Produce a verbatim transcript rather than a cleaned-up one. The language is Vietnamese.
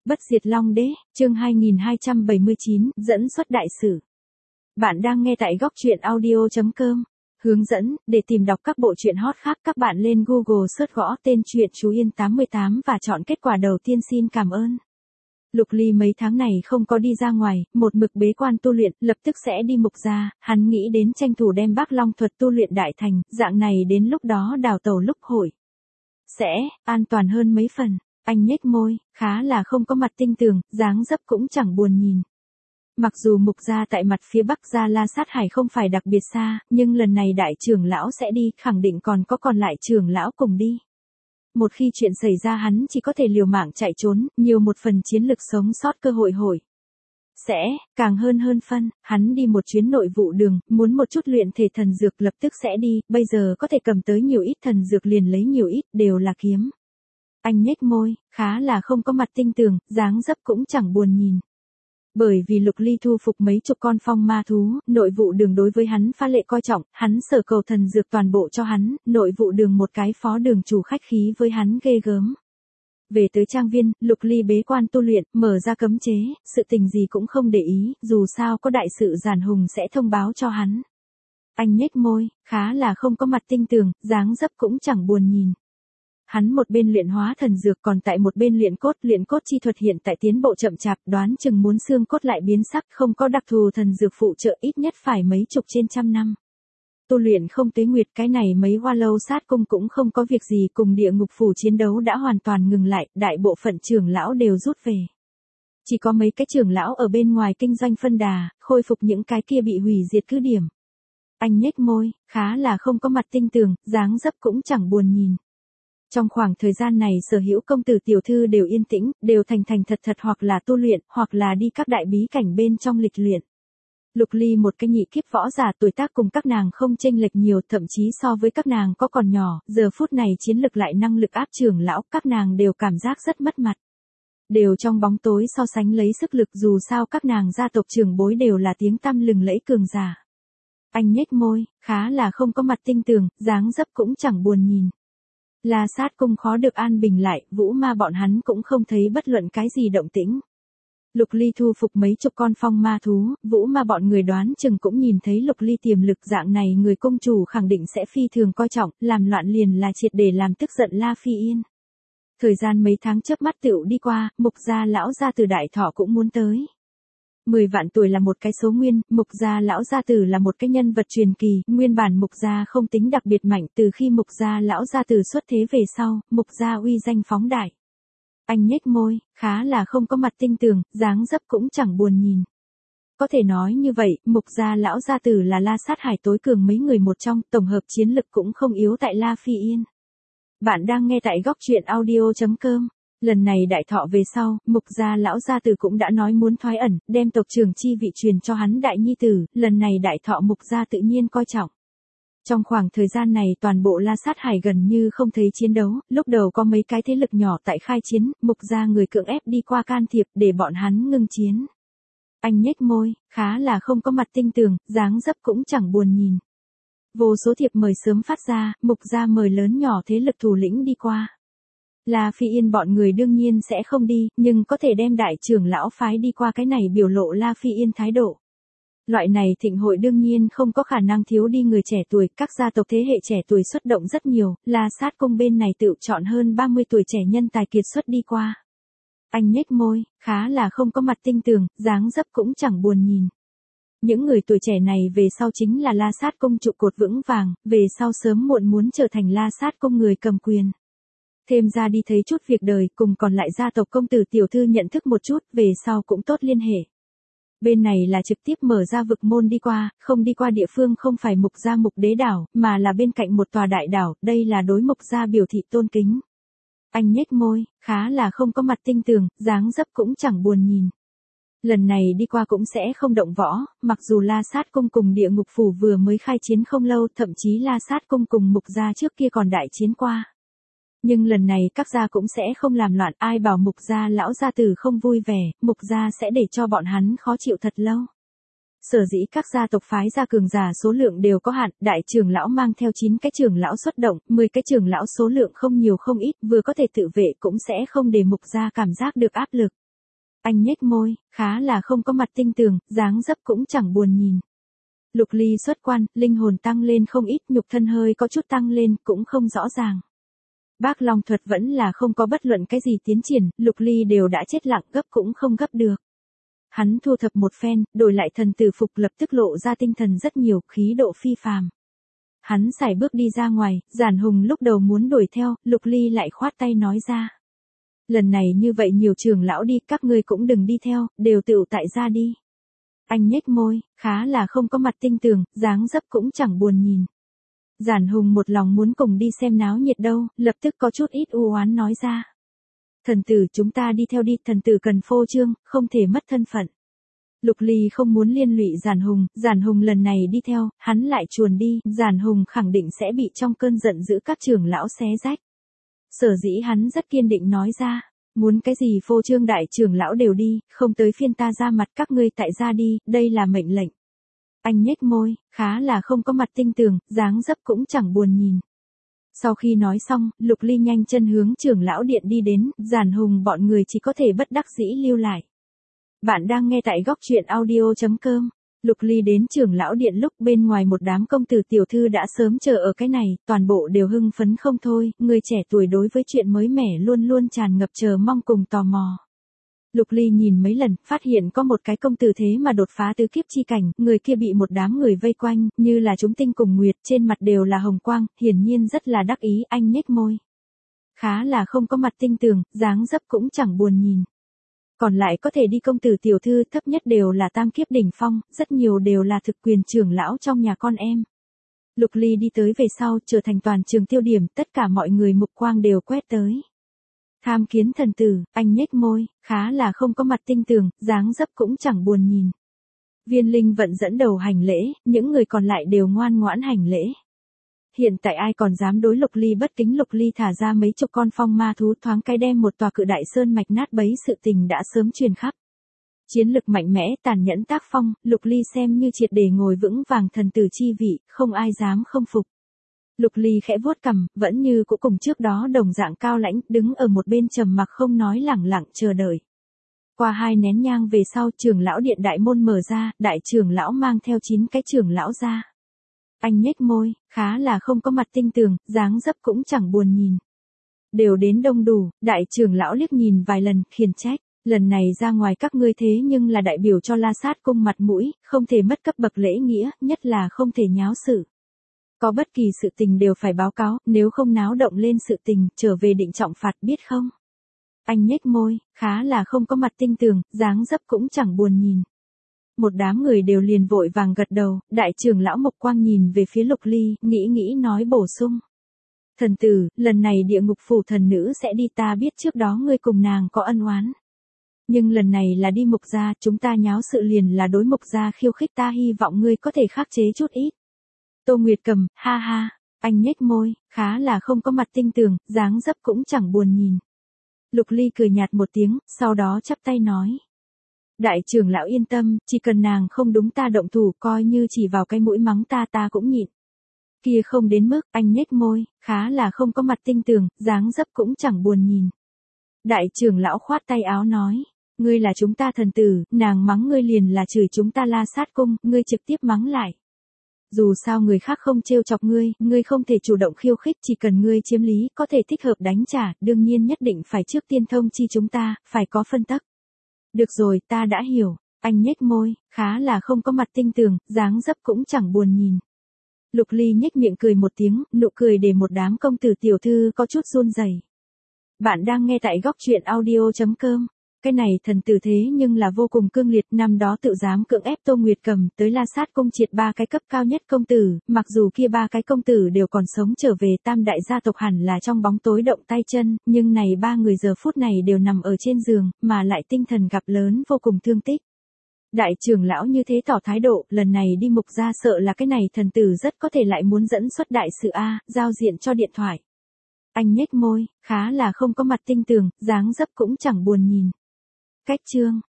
Bất diệt Long Đế, chương hai nghìn hai trăm bảy mươi chín, dẫn xuất đại sử. Bạn đang nghe tại góc truyện audio chấm com. Hướng dẫn, để tìm đọc các bộ truyện hot khác các bạn lên Google search gõ tên truyện Chú Yên tám mươi tám và chọn kết quả đầu tiên. Xin cảm ơn. Lục Ly mấy tháng này không có đi ra ngoài, một mực bế quan tu luyện, lập tức sẽ đi mục gia, hắn nghĩ đến tranh thủ đem Bác Long thuật tu luyện đại thành, dạng này đến lúc đó đào tẩu lúc hội sẽ an toàn hơn mấy phần. Anh nhếch môi, khá là không có mặt tinh tường, dáng dấp cũng chẳng buồn nhìn. Mặc dù mục gia tại mặt phía bắc gia La Sát Hải không phải đặc biệt xa, nhưng lần này đại trưởng lão sẽ đi, khẳng định còn có còn lại trưởng lão cùng đi. Một khi chuyện xảy ra hắn chỉ có thể liều mạng chạy trốn, nhiều một phần chiến lực sống sót cơ hội hội sẽ càng hơn hơn phân. Hắn đi một chuyến nội vụ đường, muốn một chút luyện thể thần dược lập tức sẽ đi, bây giờ có thể cầm tới nhiều ít thần dược liền lấy nhiều ít, đều là kiếm. Anh nhếch môi, khá là không có mặt tinh tường, dáng dấp cũng chẳng buồn nhìn. Bởi vì Lục Ly thu phục mấy chục con phong ma thú, nội vụ đường đối với hắn phá lệ coi trọng, hắn sở cầu thần dược toàn bộ cho hắn, nội vụ đường một cái phó đường chủ khách khí với hắn ghê gớm. Về tới trang viên, Lục Ly bế quan tu luyện, mở ra cấm chế, sự tình gì cũng không để ý, dù sao có đại sự Giản Hùng sẽ thông báo cho hắn. Anh nhếch môi, khá là không có mặt tinh tường, dáng dấp cũng chẳng buồn nhìn. Hắn một bên luyện hóa thần dược còn tại một bên luyện cốt, luyện cốt chi thuật hiện tại tiến bộ chậm chạp, đoán chừng muốn xương cốt lại biến sắc, không có đặc thù thần dược phụ trợ ít nhất phải mấy chục trên trăm năm. Tu luyện không tuế nguyệt, cái này mấy hoa lâu sát cung cũng không có việc gì, cùng địa ngục phủ chiến đấu đã hoàn toàn ngừng lại, đại bộ phận trưởng lão đều rút về. Chỉ có mấy cái trưởng lão ở bên ngoài kinh doanh phân đà, khôi phục những cái kia bị hủy diệt cứ điểm. Anh nhếch môi, khá là không có mặt tinh tường, dáng dấp cũng chẳng buồn nhìn. Trong khoảng thời gian này sở hữu công tử tiểu thư đều yên tĩnh, đều thành thành thật thật hoặc là tu luyện, hoặc là đi các đại bí cảnh bên trong lịch luyện. Lục Ly một cái nhị kiếp võ giả tuổi tác cùng các nàng không chênh lệch nhiều, thậm chí so với các nàng có còn nhỏ, giờ phút này chiến lực lại năng lực áp trưởng lão, các nàng đều cảm giác rất mất mặt. Đều trong bóng tối so sánh lấy sức lực, dù sao các nàng gia tộc trưởng bối đều là tiếng tăm lừng lẫy cường giả. Anh nhếch môi, khá là không có mặt tinh tường, dáng dấp cũng chẳng buồn nhìn. La Sát cung khó được an bình lại, Vũ Ma bọn hắn cũng không thấy bất luận cái gì động tĩnh. Lục Ly thu phục mấy chục con phong ma thú, Vũ Ma bọn người đoán chừng cũng nhìn thấy Lục Ly tiềm lực, dạng này người công chủ khẳng định sẽ phi thường coi trọng, làm loạn liền là triệt để làm tức giận La Phi Yên. Thời gian mấy tháng chớp mắt tựu đi qua, mục gia lão gia từ đại thọ cũng muốn tới. Mười vạn tuổi là một cái số nguyên, mục gia lão gia tử là một cái nhân vật truyền kỳ, nguyên bản mục gia không tính đặc biệt mạnh, từ khi mục gia lão gia tử xuất thế về sau, mục gia uy danh phóng đại. Anh nhếch môi, khá là không có mặt tinh tường, dáng dấp cũng chẳng buồn nhìn. Có thể nói như vậy, mục gia lão gia tử là La Sát Hải tối cường mấy người một trong, tổng hợp chiến lực cũng không yếu tại La Phi Yên. Bạn đang nghe tại góc truyện audio chấm com. Lần này đại thọ về sau, mục gia lão gia tử cũng đã nói muốn thoái ẩn, đem tộc trưởng chi vị truyền cho hắn đại nhi tử, lần này đại thọ mục gia tự nhiên coi trọng. Trong khoảng thời gian này toàn bộ La Sát Hải gần như không thấy chiến đấu, lúc đầu có mấy cái thế lực nhỏ tại khai chiến, mục gia người cưỡng ép đi qua can thiệp để bọn hắn ngưng chiến. Anh nhếch môi, khá là không có mặt tinh tường, dáng dấp cũng chẳng buồn nhìn. Vô số thiệp mời sớm phát ra, mục gia mời lớn nhỏ thế lực thủ lĩnh đi qua. La Phi Yên bọn người đương nhiên sẽ không đi, nhưng có thể đem đại trưởng lão phái đi qua, cái này biểu lộ La Phi Yên thái độ. Loại này thịnh hội đương nhiên không có khả năng thiếu đi người trẻ tuổi, các gia tộc thế hệ trẻ tuổi xuất động rất nhiều, La Sát cung bên này tự chọn hơn ba mươi tuổi trẻ nhân tài kiệt xuất đi qua. Anh nhếch môi, khá là không có mặt tinh tường, dáng dấp cũng chẳng buồn nhìn. Những người tuổi trẻ này về sau chính là La Sát cung trụ cột vững vàng, về sau sớm muộn muốn trở thành La Sát cung người cầm quyền. Thêm ra đi thấy chút việc đời, cùng còn lại gia tộc công tử tiểu thư nhận thức một chút, về sau cũng tốt liên hệ. Bên này là trực tiếp mở ra vực môn đi qua, không đi qua địa phương không phải mục gia mục đế đảo, mà là bên cạnh một tòa đại đảo, đây là đối mục gia biểu thị tôn kính. Anh nhếch môi, khá là không có mặt tinh tường, dáng dấp cũng chẳng buồn nhìn. Lần này đi qua cũng sẽ không động võ, mặc dù La Sát cung cùng địa ngục phủ vừa mới khai chiến không lâu, thậm chí La Sát cung cùng mục gia trước kia còn đại chiến qua. Nhưng lần này các gia cũng sẽ không làm loạn, ai bảo mục gia lão gia tử không vui vẻ, mục gia sẽ để cho bọn hắn khó chịu thật lâu. Sở dĩ các gia tộc phái ra cường giả số lượng đều có hạn, đại trưởng lão mang theo chín cái trưởng lão xuất động, mười cái trưởng lão số lượng không nhiều không ít, vừa có thể tự vệ cũng sẽ không để mục gia cảm giác được áp lực. Anh nhếch môi, khá là không có mặt tinh tường, dáng dấp cũng chẳng buồn nhìn. Lục Ly xuất quan, linh hồn tăng lên không ít, nhục thân hơi có chút tăng lên, cũng không rõ ràng. Bác Long thuật vẫn là không có bất luận cái gì tiến triển, Lục Ly đều đã chết lặng, gấp cũng không gấp được. Hắn thu thập một phen, đổi lại thần tử phục, lập tức lộ ra tinh thần rất nhiều, khí độ phi phàm. Hắn sải bước đi ra ngoài, Giản Hùng lúc đầu muốn đuổi theo, Lục Ly lại khoát tay nói ra. Lần này như vậy nhiều trưởng lão đi, các ngươi cũng đừng đi theo, đều tựu tại gia đi. Anh nhếch môi, khá là không có mặt tinh tường, dáng dấp cũng chẳng buồn nhìn. Giản Hùng một lòng muốn cùng đi xem náo nhiệt đâu, lập tức có chút ít u oán nói ra. Thần tử, chúng ta đi theo đi, thần tử cần phô trương, không thể mất thân phận. Lục Ly không muốn liên lụy Giản Hùng, Giản Hùng lần này đi theo, hắn lại chuồn đi, Giản Hùng khẳng định sẽ bị trong cơn giận dữ các trưởng lão xé rách. Sở dĩ hắn rất kiên định nói ra, muốn cái gì phô trương đại trưởng lão đều đi, không tới phiên ta ra mặt, các ngươi tại gia đi, đây là mệnh lệnh. Anh nhếch môi, khá là không có mặt tinh tường, dáng dấp cũng chẳng buồn nhìn. Sau khi nói xong, Lục Ly nhanh chân hướng trưởng lão điện đi đến, Giản Hùng bọn người chỉ có thể bất đắc dĩ lưu lại. Bạn đang nghe tại góc truyện audio chấm com. Lục Ly đến trưởng lão điện lúc bên ngoài một đám công tử tiểu thư đã sớm chờ ở cái này, toàn bộ đều hưng phấn không thôi, người trẻ tuổi đối với chuyện mới mẻ luôn luôn tràn ngập chờ mong cùng tò mò. Lục Ly nhìn mấy lần, phát hiện có một cái công tử thế mà đột phá tứ kiếp chi cảnh, người kia bị một đám người vây quanh, như là chúng tinh cùng nguyệt, trên mặt đều là hồng quang, hiển nhiên rất là đắc ý, anh nhếch môi. Khá là không có mặt tinh tường, dáng dấp cũng chẳng buồn nhìn. Còn lại có thể đi công tử tiểu thư, thấp nhất đều là tam kiếp đỉnh phong, rất nhiều đều là thực quyền trưởng lão trong nhà con em. Lục Ly đi tới về sau, trở thành toàn trường tiêu điểm, tất cả mọi người mục quang đều quét tới. Tham kiến thần tử, anh nhếch môi, khá là không có mặt tinh tường, dáng dấp cũng chẳng buồn nhìn. Viên Linh Vận dẫn đầu hành lễ, những người còn lại đều ngoan ngoãn hành lễ. Hiện tại ai còn dám đối Lục Ly bất kính, Lục Ly thả ra mấy chục con phong ma thú, thoáng cái đem một tòa cự đại sơn mạch nát bấy, sự tình đã sớm truyền khắp. Chiến lực mạnh mẽ, tàn nhẫn tác phong, Lục Ly xem như triệt để ngồi vững vàng thần tử chi vị, không ai dám không phục. Lục Ly khẽ vuốt cằm, vẫn như cũ cùng trước đó đồng dạng cao lãnh, đứng ở một bên trầm mặc không nói, lẳng lặng chờ đợi. Qua hai nén nhang về sau, trưởng lão điện đại môn mở ra, đại trưởng lão mang theo chín cái trưởng lão ra. Anh nhếch môi, khá là không có mặt tinh tường, dáng dấp cũng chẳng buồn nhìn. Đều đến đông đủ, đại trưởng lão liếc nhìn vài lần, khiển trách. Lần này ra ngoài các ngươi thế nhưng là đại biểu cho La Sát cung mặt mũi, không thể mất cấp bậc lễ nghĩa, nhất là không thể nháo sự. Có bất kỳ sự tình đều phải báo cáo, nếu không náo động lên sự tình, trở về định trọng phạt, biết không? Anh nhếch môi, khá là không có mặt tinh tường, dáng dấp cũng chẳng buồn nhìn. Một đám người đều liền vội vàng gật đầu, đại trưởng lão Mộc Quang nhìn về phía Lục Ly, nghĩ nghĩ nói bổ sung. Thần tử, lần này địa ngục phủ thần nữ sẽ đi, ta biết trước đó ngươi cùng nàng có ân oán. Nhưng lần này là đi Mục gia, chúng ta nháo sự liền là đối Mục gia khiêu khích, ta hy vọng ngươi có thể khắc chế chút ít. Tô Nguyệt Cầm, ha ha, anh nhếch môi, khá là không có mặt tinh tường, dáng dấp cũng chẳng buồn nhìn. Lục Ly cười nhạt một tiếng, sau đó chắp tay nói. Đại trưởng lão yên tâm, chỉ cần nàng không đúng ta động thủ, coi như chỉ vào cái mũi mắng ta ta cũng nhịn. Kia không đến mức, anh nhếch môi, khá là không có mặt tinh tường, dáng dấp cũng chẳng buồn nhìn. Đại trưởng lão khoát tay áo nói. Ngươi là chúng ta thần tử, nàng mắng ngươi liền là chửi chúng ta La Sát cung, ngươi trực tiếp mắng lại. Dù sao người khác không trêu chọc ngươi, ngươi không thể chủ động khiêu khích, chỉ cần ngươi chiếm lý, có thể thích hợp đánh trả, đương nhiên nhất định phải trước tiên thông chi chúng ta, phải có phân tắc. Được rồi, ta đã hiểu, anh nhếch môi, khá là không có mặt tinh tường, dáng dấp cũng chẳng buồn nhìn. Lục Ly nhếch miệng cười một tiếng, nụ cười để một đám công tử tiểu thư có chút run rẩy. Bạn đang nghe tại góc truyện audio chấm com. Cái này thần tử thế nhưng là vô cùng cương liệt, năm đó tự dám cưỡng ép Tô Nguyệt Cầm tới La Sát cung triệt ba cái cấp cao nhất công tử, mặc dù kia ba cái công tử đều còn sống trở về, tam đại gia tộc hẳn là trong bóng tối động tay chân, nhưng này ba người giờ phút này đều nằm ở trên giường, mà lại tinh thần gặp lớn vô cùng thương tích. Đại trưởng lão như thế tỏ thái độ, lần này đi Mục gia sợ là cái này thần tử rất có thể lại muốn dẫn xuất đại sự a, giao diện cho điện thoại. Anh nhếch môi, khá là không có mặt tinh tường, dáng dấp cũng chẳng buồn nhìn. Cách chương